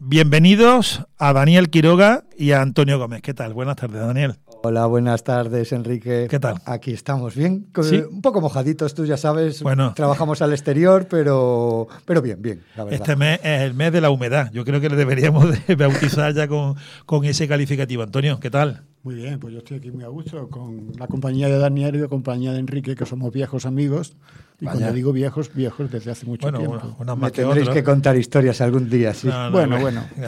Bienvenidos a Daniel Quiroga y a Antonio Gómez. ¿Qué tal? Buenas tardes, Daniel. Hola, buenas tardes, Enrique. ¿Qué tal? Aquí estamos bien. ¿Sí? Un poco mojaditos, tú ya sabes. Bueno. Trabajamos al exterior, pero bien, la verdad. Este mes es el mes de la humedad. Yo creo que le deberíamos de bautizar ya con ese calificativo. Antonio, ¿qué tal? Muy bien, pues yo estoy aquí muy a gusto con la compañía de Daniel y la compañía de Enrique, que somos viejos amigos. Y Vaya. cuando digo viejos desde hace mucho tiempo. Unos Me más que tendréis otros. que contar historias algún día, sí. No, Bueno.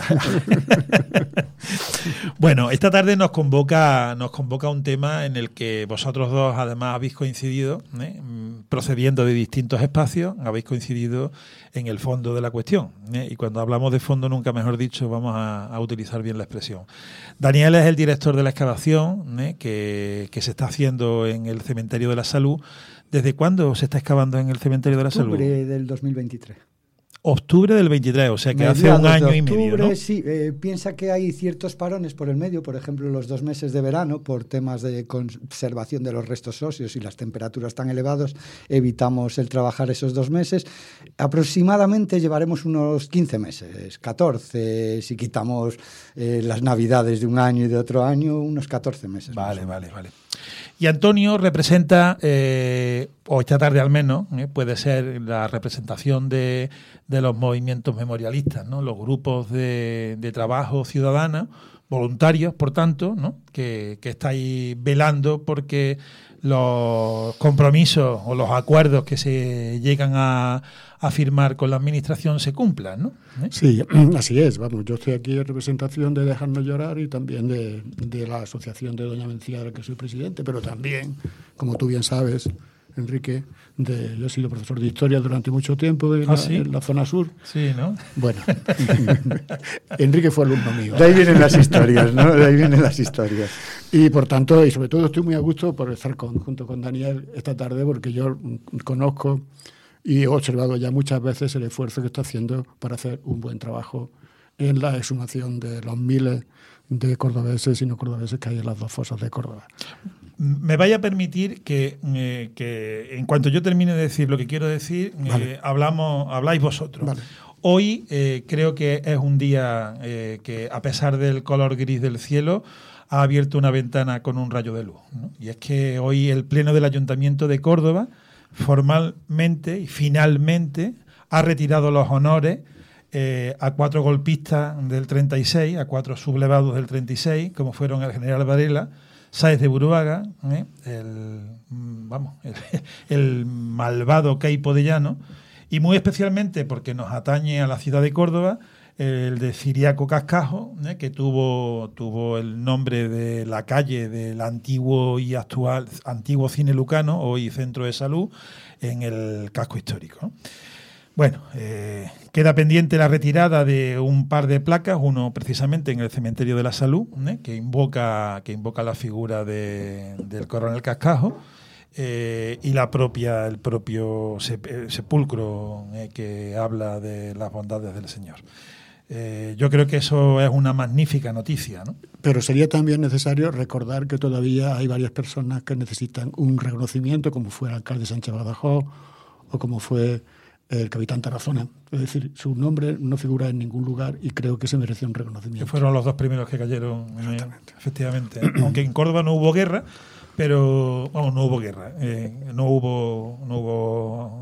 Bueno, esta tarde nos convoca un tema en el que vosotros dos además habéis coincidido, procediendo de distintos espacios, habéis coincidido en el fondo de la cuestión. Y cuando hablamos de fondo, nunca mejor dicho, vamos a utilizar bien la expresión. Daniel es el director de la excavación que se está haciendo en el Cementerio de la Salud. ¿Desde cuándo se está excavando en el Cementerio de la Salud? Octubre del 2023. Octubre del 23, o sea que hace Mediados un año de y medio, octubre, ¿no? Sí, piensa que hay ciertos parones por el medio, por ejemplo, los 2 meses de verano, por temas de conservación de los restos óseos y las temperaturas tan elevadas, evitamos el trabajar esos 2 meses. Aproximadamente llevaremos unos 15 meses, 14, si quitamos las navidades de un año y de otro año, unos 14 meses. Vale. Y Antonio representa, o esta tarde al menos, puede ser la representación de los movimientos memorialistas, ¿no? Los grupos de trabajo ciudadano, voluntarios, por tanto, ¿no? que estáis velando porque los compromisos o los acuerdos que se llegan a firmar con la administración se cumplan, ¿no? Sí, así es. Vamos, yo estoy aquí en representación de Dejarnos Llorar y también de la asociación de Doña Mencía, de la que soy presidente, pero también, como tú bien sabes, Enrique, yo he sido profesor de historia durante mucho tiempo en la zona sur. Sí, ¿no? Bueno, Enrique fue alumno mío. De ahí vienen las historias, ¿no? De ahí vienen las historias. Y por tanto, y sobre todo estoy muy a gusto por estar junto con Daniel esta tarde, porque yo conozco y he observado ya muchas veces el esfuerzo que está haciendo para hacer un buen trabajo en la exhumación de los miles de cordobeses y no cordobeses que hay en las 2 fosas de Córdoba. Me vaya a permitir que en cuanto yo termine de decir lo que quiero decir, Vale. habláis vosotros. Vale. Hoy creo que es un día que, a pesar del color gris del cielo, ha abierto una ventana con un rayo de luz, ¿no? Y es que hoy el Pleno del Ayuntamiento de Córdoba formalmente y finalmente ha retirado los honores a 4 golpistas del 36, a 4 sublevados del 36, como fueron el general Varela, Sáez de Buruaga, el malvado Queipo de Llano, y muy especialmente porque nos atañe a la ciudad de Córdoba, el de Ciriaco Cascajo, que tuvo el nombre de la calle del antiguo Cine Lucano, hoy Centro de Salud, en el casco histórico. Bueno, queda pendiente la retirada de un par de placas, uno precisamente en el Cementerio de la Salud, que invoca la figura del coronel Cascajo, y el propio sepulcro que habla de las bondades del Señor. Yo creo que eso es una magnífica noticia, ¿no? Pero sería también necesario recordar que todavía hay varias personas que necesitan un reconocimiento, como fue el alcalde Sánchez Badajoz o como fue el capitán Tarazona. Es decir, su nombre no figura en ningún lugar y creo que se merecía un reconocimiento. Que fueron los 2 primeros que cayeron, efectivamente. Aunque en Córdoba no hubo guerra, pero no hubo guerra. No hubo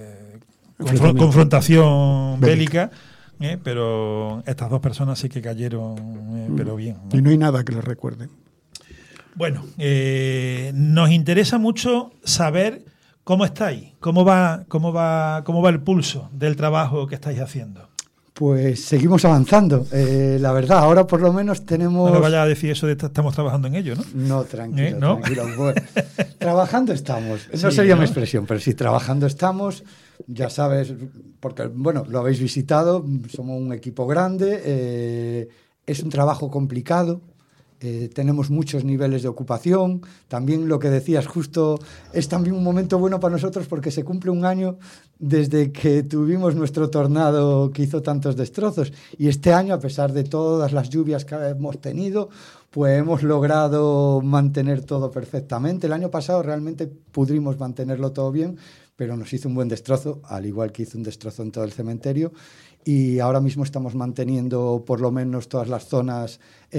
confrontación bélica. Pero estas 2 personas sí que cayeron, pero bien, ¿no? Y no hay nada que les recuerde. Bueno, nos interesa mucho saber cómo estáis, cómo va el pulso del trabajo que estáis haciendo. Pues seguimos avanzando. La verdad, ahora por lo menos tenemos... No me vayas a decir eso de estamos trabajando en ello, ¿no? No, tranquilo, ¿No? tranquilo. Bueno, trabajando estamos. No Sí, sería ¿no? mi expresión, pero sí, trabajando estamos. Ya sabes, porque, bueno, lo habéis visitado, somos un equipo grande, es un trabajo complicado. Tenemos muchos niveles de ocupación. También lo que decías justo es también un momento bueno para nosotros porque se cumple un año desde que tuvimos nuestro tornado que hizo tantos destrozos. Y este año, a pesar de todas las lluvias que hemos tenido, pues hemos logrado mantener todo perfectamente. El año pasado realmente pudimos mantenerlo todo bien, pero nos hizo un buen destrozo, al igual que hizo un destrozo en todo el cementerio. y ahora mismo estamos manteniendo por lo menos todas las zonas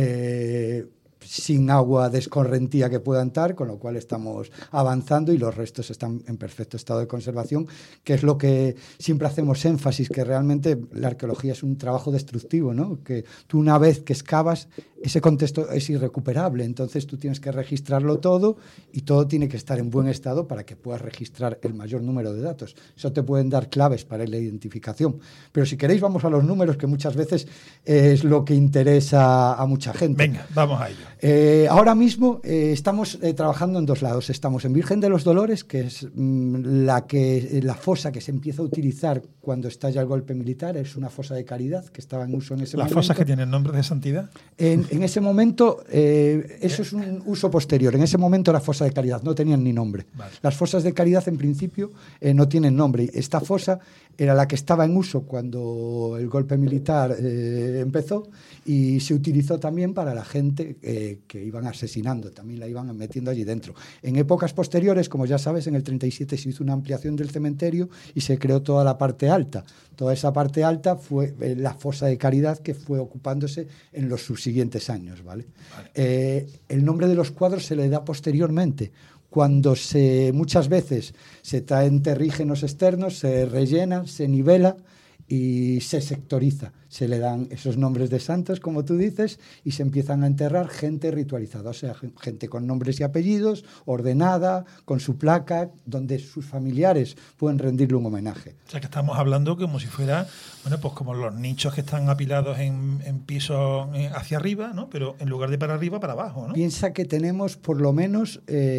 sin agua de escorrentía que puedan estar, con lo cual estamos avanzando y los restos están en perfecto estado de conservación, que es lo que siempre hacemos énfasis, que realmente la arqueología es un trabajo destructivo, ¿no? Que tú una vez que excavas, ese contexto es irrecuperable, entonces tú tienes que registrarlo todo y todo tiene que estar en buen estado para que puedas registrar el mayor número de datos. Eso te pueden dar claves para la identificación. Pero si queréis vamos a los números, que muchas veces es lo que interesa a mucha gente. Venga, vamos a ello. Ahora mismo estamos trabajando en dos lados. Estamos en Virgen de los Dolores, que es la fosa que se empieza a utilizar cuando estalla el golpe militar. Es una fosa de caridad que estaba en uso en ese momento. ¿Las fosas que tienen nombre de santidad? En ese momento, eso es un uso posterior. En ese momento era fosa de caridad, no tenían ni nombre. Vale. Las fosas de caridad, en principio, no tienen nombre. Esta fosa era la que estaba en uso cuando el golpe militar empezó y se utilizó también para la gente que iban asesinando, también la iban metiendo allí dentro. En épocas posteriores, como ya sabes, en el 37 se hizo una ampliación del cementerio y se creó toda la parte alta. Toda esa parte alta fue la fosa de caridad que fue ocupándose en los subsiguientes años, ¿vale? El nombre de los cuadros se le da posteriormente, cuando muchas veces se traen terrígenos externos, se rellena, se nivela y se sectoriza. Se le dan esos nombres de santos, como tú dices, y se empiezan a enterrar gente ritualizada, o sea, gente con nombres y apellidos, ordenada, con su placa, donde sus familiares pueden rendirle un homenaje. O sea, que estamos hablando como si fuera, bueno, pues como los nichos que están apilados en pisos hacia arriba, ¿no? Pero en lugar de para arriba, para abajo, ¿no? Piensa que tenemos por lo menos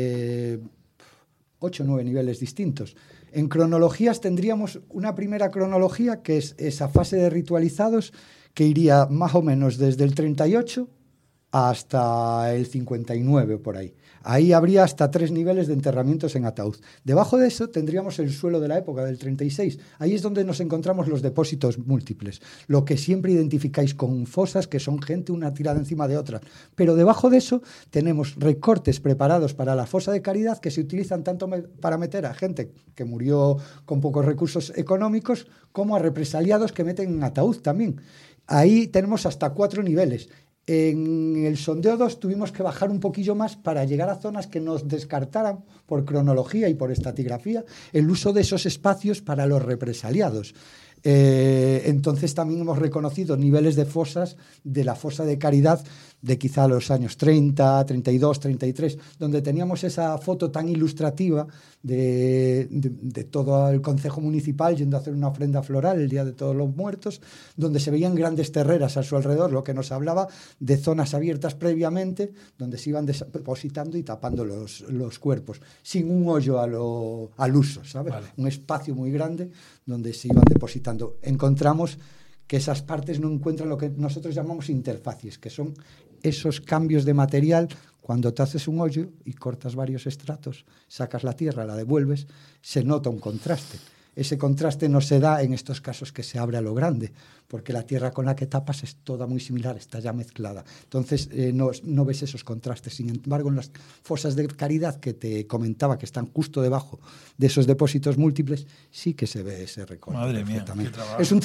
8 o 9 niveles distintos. En cronologías tendríamos una primera cronología, que es esa fase de ritualizados, que iría más o menos desde el 38 hasta el 59 o por ahí. Ahí habría hasta 3 niveles de enterramientos en ataúd. Debajo de eso tendríamos el suelo de la época del 36. Ahí es donde nos encontramos los depósitos múltiples, lo que siempre identificáis con fosas, que son gente una tirada encima de otra. Pero debajo de eso tenemos recortes preparados para la fosa de caridad, que se utilizan tanto para meter a gente que murió con pocos recursos económicos, como a represaliados que meten en ataúd también. Ahí tenemos hasta 4 niveles. En el sondeo 2 tuvimos que bajar un poquillo más para llegar a zonas que nos descartaran por cronología y por estratigrafía el uso de esos espacios para los represaliados. Entonces también hemos reconocido niveles de fosas de la fosa de caridad de quizá los años 30, 32, 33, donde teníamos esa foto tan ilustrativa de todo el concejo municipal yendo a hacer una ofrenda floral el Día de Todos los Muertos, donde se veían grandes terreras a su alrededor, lo que nos hablaba de zonas abiertas previamente, donde se iban depositando y tapando los cuerpos, sin un hoyo al uso, ¿sabes? Vale. Un espacio muy grande donde se iban depositando. Encontramos que esas partes no encuentran lo que nosotros llamamos interfacies, que son esos cambios de material. Cuando te haces un hoyo y cortas varios estratos, sacas la tierra, la devuelves, se nota un contraste. Ese contraste no se da en estos casos que se abre a lo grande, porque la tierra con la que tapas es toda muy similar, está ya mezclada. Entonces no ves esos contrastes. Sin embargo, en las fosas de caridad que te comentaba, que están justo debajo de esos depósitos múltiples, sí que se ve ese recorte. Madre mía, qué trabajo. Es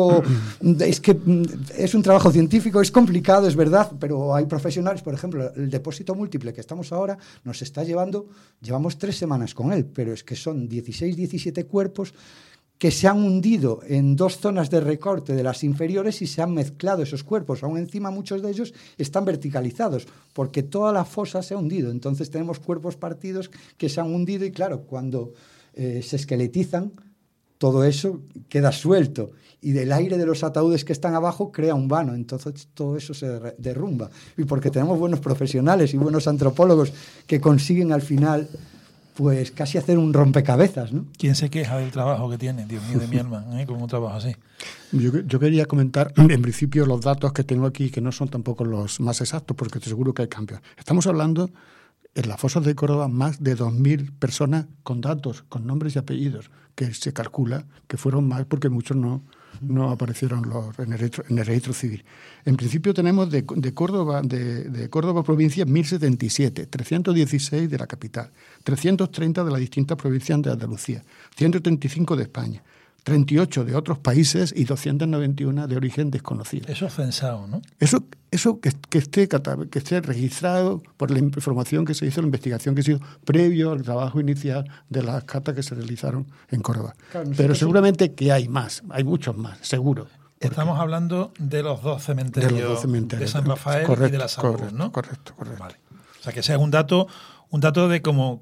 un trabajo científico, es complicado, es verdad, pero hay profesionales. Por ejemplo, el depósito múltiple que estamos ahora nos está llevamos 3 semanas con él, pero es que son 16, 17 cuerpos que se han hundido en 2 zonas de recorte de las inferiores y se han mezclado esos cuerpos. Aún encima muchos de ellos están verticalizados porque toda la fosa se ha hundido. Entonces tenemos cuerpos partidos que se han hundido y claro, cuando se esqueletizan, todo eso queda suelto y del aire de los ataúdes que están abajo crea un vano. Entonces todo eso se derrumba. Y porque tenemos buenos profesionales y buenos antropólogos que consiguen al final pues casi hacer un rompecabezas, ¿no? ¿Quién se queja del trabajo que tiene? Dios mío, de mi alma, con un trabajo así. Yo quería comentar, en principio, los datos que tengo aquí, que no son tampoco los más exactos, porque estoy seguro que hay cambios. Estamos hablando, en las fosas de Córdoba, más de 2.000 personas con datos, con nombres y apellidos, que se calcula que fueron más porque muchos no aparecieron en el registro civil. En principio tenemos de Córdoba provincia 1.077, 316 de la capital, 330 de las distintas provincias de Andalucía, 135 de España, 38 de otros países y 291 de origen desconocido. Eso es censado, ¿no? Eso que esté registrado por la información que se hizo, la investigación que se hizo previo al trabajo inicial de las catas que se realizaron en Córdoba. Claro, pero seguramente que hay más, hay muchos más, seguro. Estamos hablando de los dos cementerios de San Rafael y de la Salud, ¿no? Correcto. Vale. O sea, que ese es un dato de como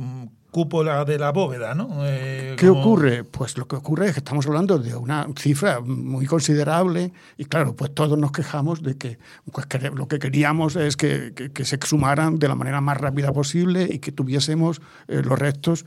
cúpula de la bóveda, ¿no? ¿Qué ocurre? Pues lo que ocurre es que estamos hablando de una cifra muy considerable y claro, pues todos nos quejamos de que pues, lo que queríamos es que se exhumaran de la manera más rápida posible y que tuviésemos los restos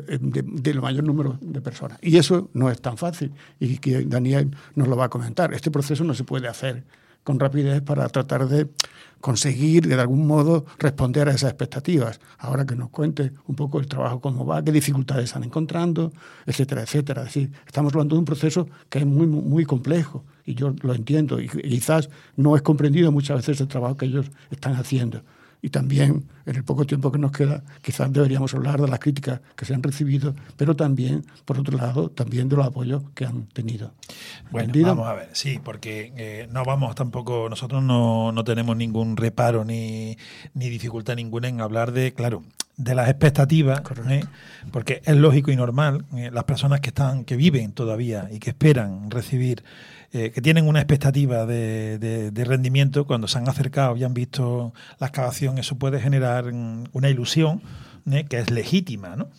del mayor número de personas. Y eso no es tan fácil y que Daniel nos lo va a comentar. Este proceso no se puede hacer con rapidez para tratar de conseguir de algún modo responder a esas expectativas. Ahora que nos cuente un poco el trabajo, cómo va, qué dificultades están encontrando, etcétera, etcétera. Es decir, estamos hablando de un proceso que es muy, muy complejo y yo lo entiendo y quizás no es comprendido muchas veces el trabajo que ellos están haciendo. Y también, en el poco tiempo que nos queda, quizás deberíamos hablar de las críticas que se han recibido, pero también, por otro lado, también de los apoyos que han tenido. Bueno, ¿entendido? vamos a ver, sí, porque no vamos tampoco, nosotros no tenemos ningún reparo ni dificultad ninguna en hablar de, claro, de las expectativas, porque es lógico y normal, las personas que viven todavía y que esperan recibir, que tienen una expectativa de rendimiento, cuando se han acercado y han visto la excavación, eso puede generar una ilusión que es legítima, ¿no?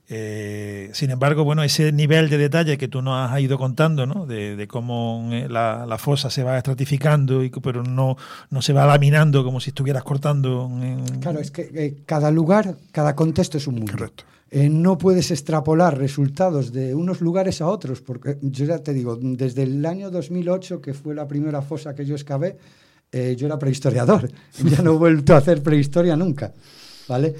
Sin embargo, bueno, ese nivel de detalle que tú nos has ido contando, ¿no? De cómo la fosa se va estratificando, pero no se va laminando como si estuvieras cortando. Claro, es que cada lugar, cada contexto es un mundo. Correcto. No puedes extrapolar resultados de unos lugares a otros, porque yo ya te digo, desde el año 2008, que fue la primera fosa que yo excavé, yo era prehistoriador, ya no he vuelto a hacer prehistoria nunca, ¿vale?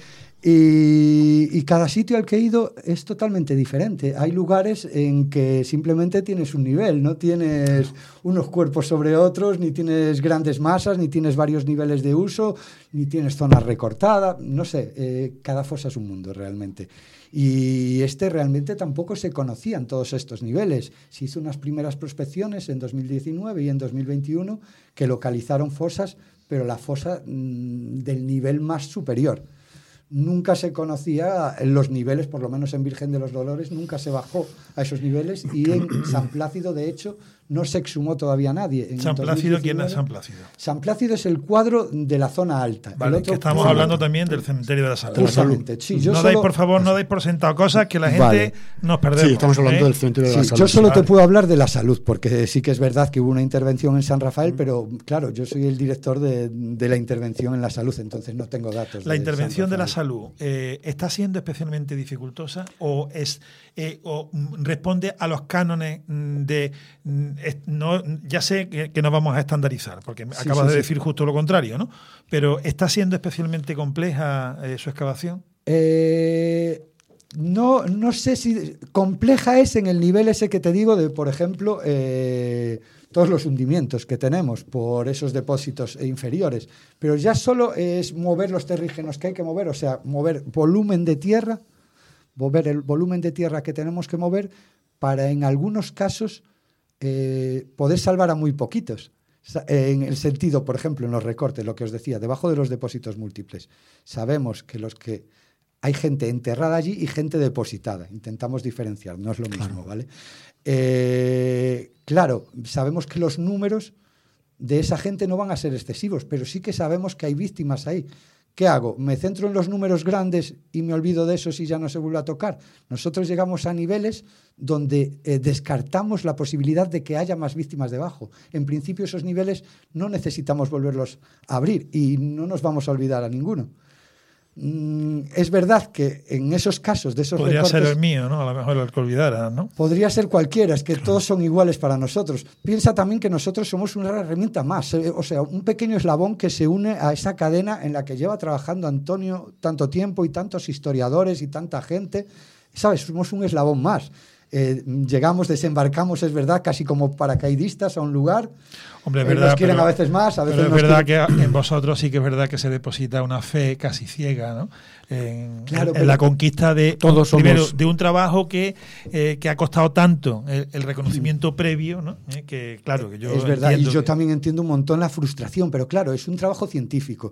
Y cada sitio al que he ido es totalmente diferente. Hay lugares en que simplemente tienes un nivel, no tienes unos cuerpos sobre otros, ni tienes grandes masas, ni tienes varios niveles de uso, ni tienes zonas recortadas, no sé, cada fosa es un mundo realmente. Y realmente tampoco se conocían todos estos niveles. Se hizo unas primeras prospecciones en 2019 y en 2021 que localizaron fosas, pero la fosa del nivel más superior. Nunca se conocía los niveles, por lo menos en Virgen de los Dolores, nunca se bajó a esos niveles y en San Plácido, de hecho, no se exhumó todavía nadie. En ¿San Plácido? ¿Quién es San Plácido? San Plácido es el cuadro de la zona alta. Vale, que estamos hablando también del cementerio de la Salud. Justamente, sí. No dais, por favor, no dais por sentado cosas que la gente nos perdemos. Sí, estamos hablando del cementerio de la Salud. Yo solo te puedo hablar de la Salud, porque sí que es verdad que hubo una intervención en San Rafael, pero claro, yo soy el director de la intervención en la Salud, entonces no tengo datos. La intervención de la Salud ¿está siendo especialmente dificultosa o responde a los cánones de... ya sé que no vamos a estandarizar, porque acabas de decir justo lo contrario, ¿no? Pero ¿está siendo especialmente compleja su excavación? No sé si... Compleja es en el nivel ese que te digo de, por ejemplo, todos los hundimientos que tenemos por esos depósitos inferiores. Pero ya solo es mover los terrígenos que hay que mover, o sea, mover volumen de tierra, mover el volumen de tierra que tenemos que mover para, en algunos casos, poder salvar a muy poquitos. En el sentido, por ejemplo, en los recortes, lo que os decía, debajo de los depósitos múltiples, sabemos que hay gente enterrada allí y gente depositada. Intentamos diferenciar, no es lo mismo, ¿vale? Claro, sabemos que los números de esa gente no van a ser excesivos, pero sí que sabemos que hay víctimas ahí. ¿Qué hago? ¿Me centro en los números grandes y me olvido de esos y ya no se vuelve a tocar? Nosotros llegamos a niveles donde descartamos la posibilidad de que haya más víctimas debajo. En principio, esos niveles no necesitamos volverlos a abrir y no nos vamos a olvidar a ninguno. Es verdad que en esos casos de esos podría recortes, ser el mío, ¿no? A lo mejor el que olvidara, ¿no? Podría ser cualquiera, es que todos son iguales para nosotros. Piensa también que nosotros somos una herramienta más, o sea, un pequeño eslabón que se une a esa cadena en la que lleva trabajando Antonio tanto tiempo y tantos historiadores y tanta gente, ¿sabes? Somos un eslabón más. llegamos, desembarcamos, es verdad, casi como paracaidistas a un lugar. Hombre, es verdad, nos quieren a veces más, a veces pero es nos verdad quieren... que en vosotros sí que es verdad que se deposita una fe casi ciega, ¿no? En Pero la conquista de todos primero somos... de un trabajo que ha costado tanto el reconocimiento previo, ¿no? Que claro, que yo es verdad, y yo que... también entiendo un montón la frustración, pero claro, es un trabajo científico.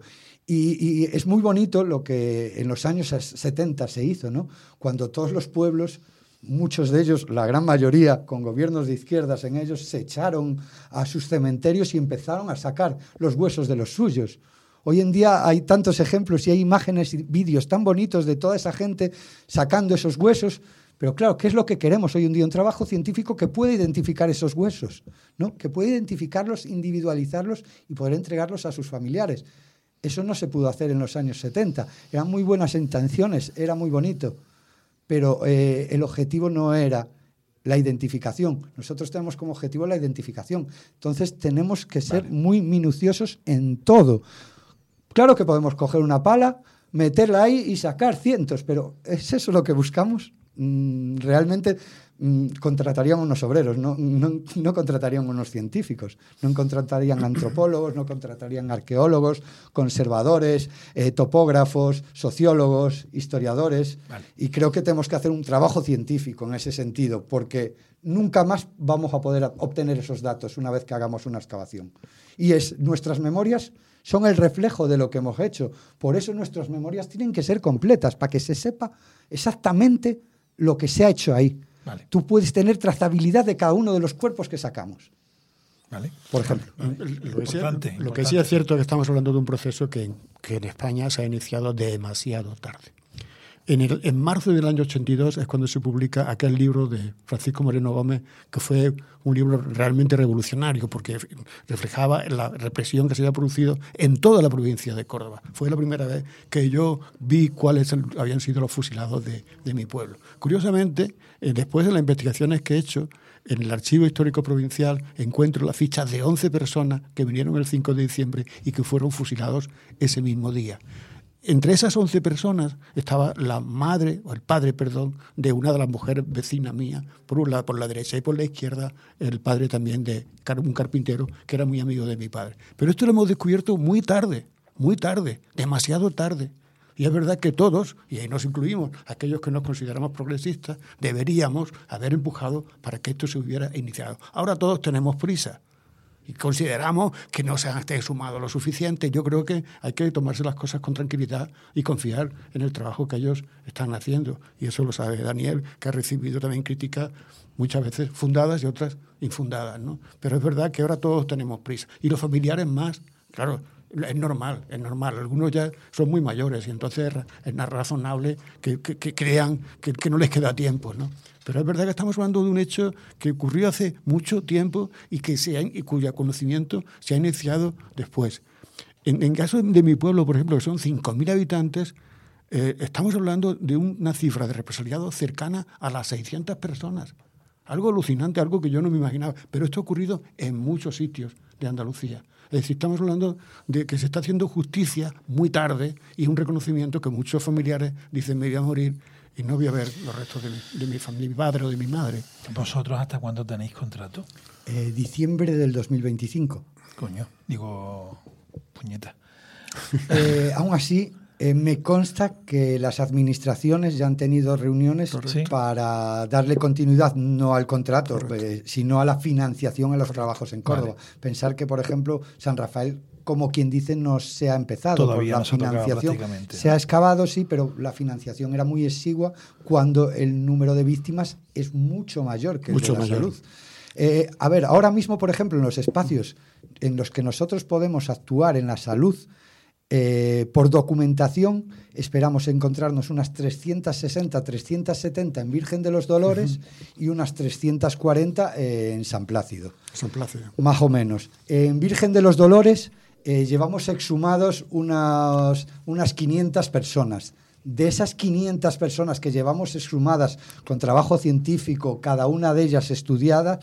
Y es muy bonito lo que en los años 70 se hizo, ¿no? Cuando todos los pueblos, muchos de ellos, la gran mayoría, con gobiernos de izquierdas en ellos, se echaron a sus cementerios y empezaron a sacar los huesos de los suyos. Hoy en día hay tantos ejemplos y hay imágenes y vídeos tan bonitos de toda esa gente sacando esos huesos. Pero claro, ¿qué es lo que queremos hoy en día? Un trabajo científico que pueda identificar esos huesos, ¿no? Que pueda identificarlos, individualizarlos y poder entregarlos a sus familiares. Eso no se pudo hacer en los años 70. Eran muy buenas intenciones, era muy bonito, pero el objetivo no era la identificación. Nosotros tenemos como objetivo la identificación. Entonces tenemos que ser muy minuciosos en todo. Claro que podemos coger una pala, meterla ahí y sacar cientos, pero ¿es eso lo que buscamos? Realmente contratarían unos obreros, no contratarían unos científicos, no contratarían antropólogos, no contratarían arqueólogos, conservadores, topógrafos, sociólogos, historiadores. Vale. Y creo que tenemos que hacer un trabajo científico en ese sentido, porque nunca más vamos a poder obtener esos datos una vez que hagamos una excavación. Y nuestras memorias son el reflejo de lo que hemos hecho. Por eso nuestras memorias tienen que ser completas, para que se sepa exactamente lo que se ha hecho ahí. Vale. Tú puedes tener trazabilidad de cada uno de los cuerpos que sacamos. Vale. Por ejemplo. Lo que sí es cierto es que estamos hablando de un proceso que en España se ha iniciado demasiado tarde. En marzo del año 82 es cuando se publica aquel libro de Francisco Moreno Gómez, que fue un libro realmente revolucionario porque reflejaba la represión que se había producido en toda la provincia de Córdoba. Fue la primera vez que yo vi cuáles habían sido los fusilados de mi pueblo. Curiosamente, después de las investigaciones que he hecho, en el Archivo Histórico Provincial encuentro las fichas de 11 personas que vinieron el 5 de diciembre y que fueron fusilados ese mismo día. Entre esas 11 personas estaba la madre, o el padre, perdón, de una de las mujeres vecinas mías, por la derecha, y por la izquierda el padre también de un carpintero que era muy amigo de mi padre. Pero esto lo hemos descubierto muy tarde, demasiado tarde. Y es verdad que todos, y ahí nos incluimos, aquellos que nos consideramos progresistas, deberíamos haber empujado para que esto se hubiera iniciado. Ahora todos tenemos prisa. Y consideramos que no se han sumado lo suficiente. Yo creo que hay que tomarse las cosas con tranquilidad y confiar en el trabajo que ellos están haciendo. Y eso lo sabe Daniel, que ha recibido también críticas muchas veces fundadas y otras infundadas, ¿no? Pero es verdad que ahora todos tenemos prisa. Y los familiares más, claro, es normal. Algunos ya son muy mayores y entonces es razonable que crean que no les queda tiempo, ¿no? Pero es verdad que estamos hablando de un hecho que ocurrió hace mucho tiempo y cuyo conocimiento se ha iniciado después. En caso de mi pueblo, por ejemplo, que son 5.000 habitantes, estamos hablando de una cifra de represaliados cercana a las 600 personas. Algo alucinante, algo que yo no me imaginaba. Pero esto ha ocurrido en muchos sitios de Andalucía. Es decir, estamos hablando de que se está haciendo justicia muy tarde y un reconocimiento que muchos familiares dicen me voy a morir y no voy a ver los restos de mi familia, de mi padre o de mi madre. ¿Vosotros hasta cuándo tenéis contrato? Diciembre del 2025. Coño, digo, puñeta. Aún así, me consta que las administraciones ya han tenido reuniones para darle continuidad, no al contrato, sino a la financiación a los trabajos en Córdoba. Vale. Pensar que, por ejemplo, San Rafael, como quien dice, no se ha empezado. Todavía la financiación se ha excavado, sí, pero la financiación era muy exigua cuando el número de víctimas es mucho mayor que el de la salud. A ver, ahora mismo, por ejemplo, en los espacios en los que nosotros podemos actuar en la salud, por documentación, esperamos encontrarnos unas 360, 370 en Virgen de los Dolores y unas 340 en San Plácido. San Plácido. Más o menos. En Virgen de los Dolores llevamos exhumados unas 500 personas. De esas 500 personas que llevamos exhumadas con trabajo científico, cada una de ellas estudiada,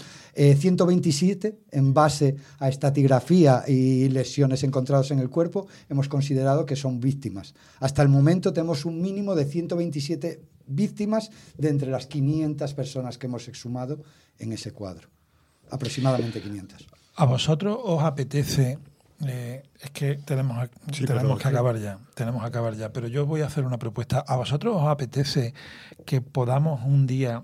127, en base a estratigrafía y lesiones encontradas en el cuerpo, hemos considerado que son víctimas. Hasta el momento tenemos un mínimo de 127 víctimas de entre las 500 personas que hemos exhumado en ese cuadro. Aproximadamente 500. ¿A vosotros os apetece? Es que tenemos que acabar ya, pero yo voy a hacer una propuesta. ¿A vosotros os apetece que podamos un día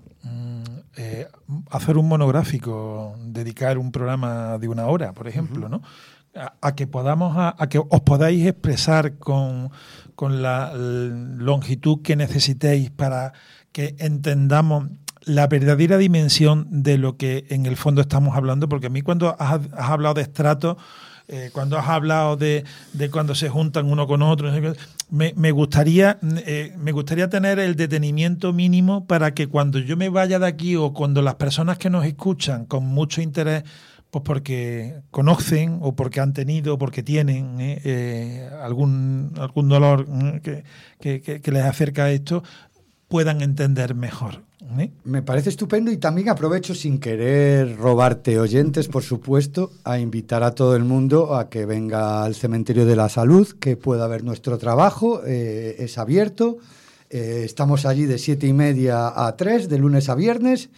hacer un monográfico, dedicar un programa de 1 hora, por ejemplo, ¿no? A que os podáis expresar con la longitud que necesitéis para que entendamos la verdadera dimensión de lo que en el fondo estamos hablando, porque a mí cuando has hablado de estratos, cuando has hablado de cuando se juntan uno con otro, me gustaría tener el detenimiento mínimo para que cuando yo me vaya de aquí o cuando las personas que nos escuchan con mucho interés, pues porque conocen o porque han tenido o porque tienen algún dolor que les acerca a esto, puedan entender mejor. Me parece estupendo y también aprovecho, sin querer robarte oyentes, por supuesto, a invitar a todo el mundo a que venga al Cementerio de la Salud, que pueda ver nuestro trabajo, es abierto, estamos allí de 7:30 a 3, de lunes a viernes,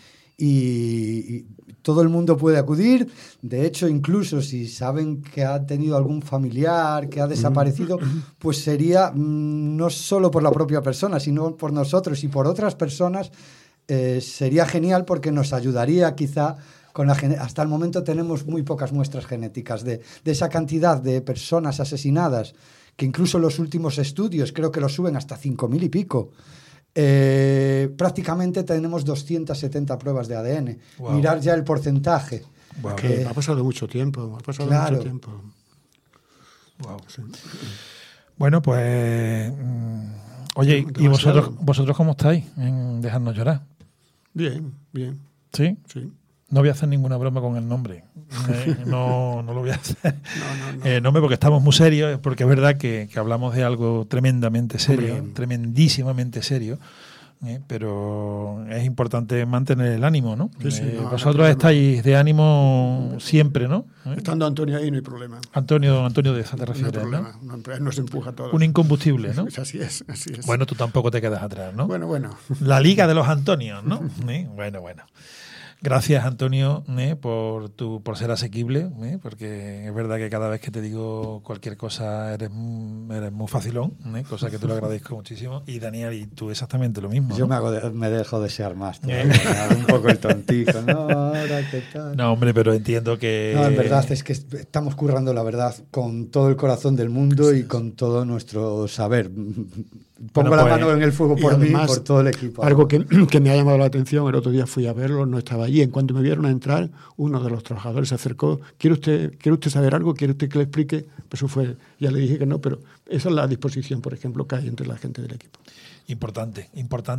y todo el mundo puede acudir. De hecho, incluso si saben que ha tenido algún familiar que ha desaparecido, pues sería no solo por la propia persona, sino por nosotros y por otras personas. Sería genial porque nos ayudaría quizá hasta el momento tenemos muy pocas muestras genéticas de esa cantidad de personas asesinadas, que incluso los últimos estudios creo que lo suben hasta 5.000 y pico. Prácticamente tenemos 270 pruebas de ADN. Wow. Mirar ya el porcentaje. Wow. Que ha pasado mucho tiempo. Mucho tiempo. Wow. Sí. Bueno, pues oye, ¿y vosotros cómo estáis en dejarnos llorar? Bien. ¿Sí? Sí. No voy a hacer ninguna broma con el nombre. No lo voy a hacer. No. Nombre porque estamos muy serios, porque es verdad que hablamos de algo tremendamente serio, tremendísimamente serio, pero es importante mantener el ánimo, ¿no? Sí, vosotros estáis de ánimo siempre, ¿no? Estando Antonio ahí no hay problema. Antonio de esa te refieres, no hay problema, ¿no? Él nos empuja a todos. Un incombustible, ¿no? Así es. Bueno, tú tampoco te quedas atrás, ¿no? Bueno. La Liga de los Antonios, ¿no? Bueno. Gracias, Antonio, por ser asequible, porque es verdad que cada vez que te digo cualquier cosa eres muy facilón, cosa que te lo agradezco muchísimo. Y Daniel, y tú exactamente lo mismo. Yo me dejo desear más. Me hago un poco el tontico. No, ahora qué tal. No, hombre, pero entiendo que... No, en verdad es que estamos currando la verdad con todo el corazón del mundo y con todo nuestro saber. Pongo la mano en el fuego por mí y por todo el equipo. Algo que me ha llamado la atención, el otro día fui a verlo, no estaba allí. En cuanto me vieron a entrar, uno de los trabajadores se acercó. ¿Quiere usted saber algo? ¿Quiere usted que le explique? Pues eso fue, ya le dije que no, pero esa es la disposición, por ejemplo, que hay entre la gente del equipo. Importante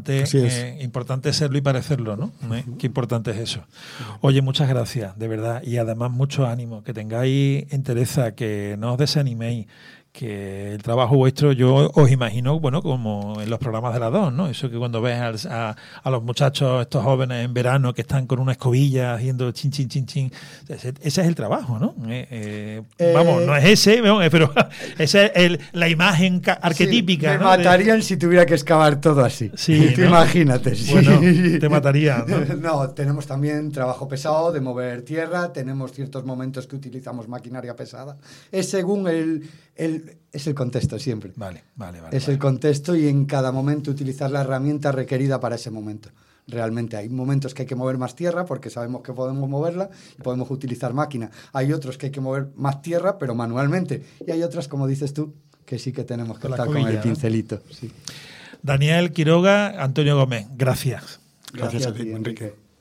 serlo y parecerlo, ¿no? Qué importante es eso. Oye, muchas gracias, de verdad, y además mucho ánimo, que tengáis entereza, que no os desaniméis, que el trabajo vuestro, yo os imagino, bueno, como en los programas de la 2, ¿no? Eso que cuando ves a los muchachos, estos jóvenes en verano que están con una escobilla haciendo chin, chin, chin, chin, ese es el trabajo, ¿no? Vamos, no es ese, pero esa es la imagen arquetípica. Sí, me ¿no? matarían si tuviera que excavar todo así. Sí, ¿no? Imagínate. Sí. Bueno, te matarían, ¿no? No, tenemos también trabajo pesado de mover tierra, tenemos ciertos momentos que utilizamos maquinaria pesada. Es según es el contexto siempre. Vale. El contexto y en cada momento utilizar la herramienta requerida para ese momento. Realmente hay momentos que hay que mover más tierra porque sabemos que podemos moverla y podemos utilizar máquina. Hay otros que hay que mover más tierra, pero manualmente. Y hay otras, como dices tú, que sí que tenemos que estar con el pincelito. Sí. Daniel Quiroga, Antonio Gómez, gracias. Gracias a ti, Enrique.